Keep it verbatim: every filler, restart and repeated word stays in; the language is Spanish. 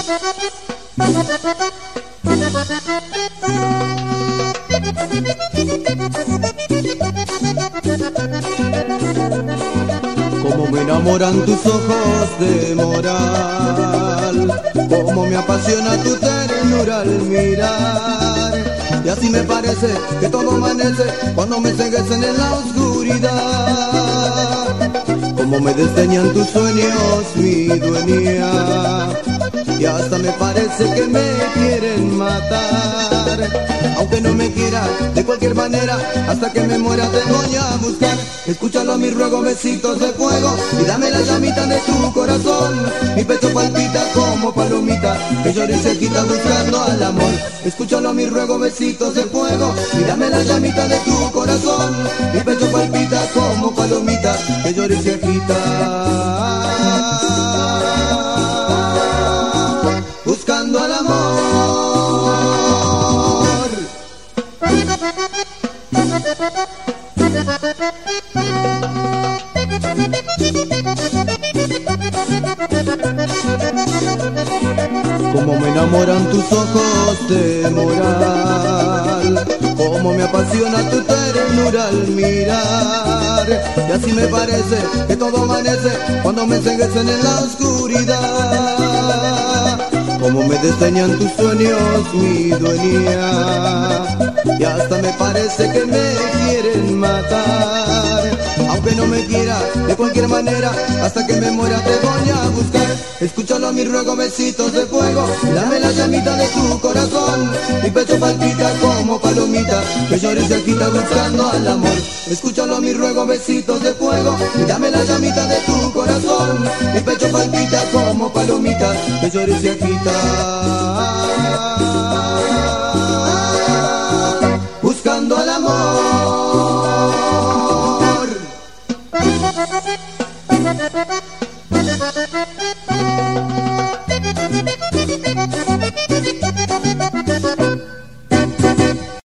Cómo me enamoran tus ojos de moral, cómo me apasiona tu ternura al mirar. Y así me parece que todo amanece cuando me enceguecen en la oscuridad. Cómo me desdeñan tus sueños, mi dueña, y hasta me parece que me quieren matar. Aunque no me quieras, de cualquier manera, hasta que me muera te voy a buscar. Escúchalo a mi ruego, besitos de fuego, y dame la llamita de tu corazón. Mi pecho palpita como palomita, que llora y se quita buscando al amor. Escúchalo a mi ruego, besitos de fuego, y dame la llamita de tu corazón. Mi pecho palpita como palomita, que llora y se quita buscando al amor. Cómo me enamoran tus ojos de moral, cómo me apasiona tu ternura al mirar. Y así me parece que todo amanece cuando me enceguecen en la oscuridad. Cómo me desdeñan tus sueños, mi dueña, y hasta me parece que me quieren matar. Aunque no me quieras, de cualquier manera, hasta que me muera te voy a buscar. Escúchalo a mi ruego, besitos de fuego, dame la llamita de tu corazón. Mi pecho palpita como palomita, que llora y se agita buscando al amor. Escúchalo a mi ruego, besitos de fuego, dame la llamita de tu corazón. Mi pecho palpita como palomita, que llora y se agita buscando al amor.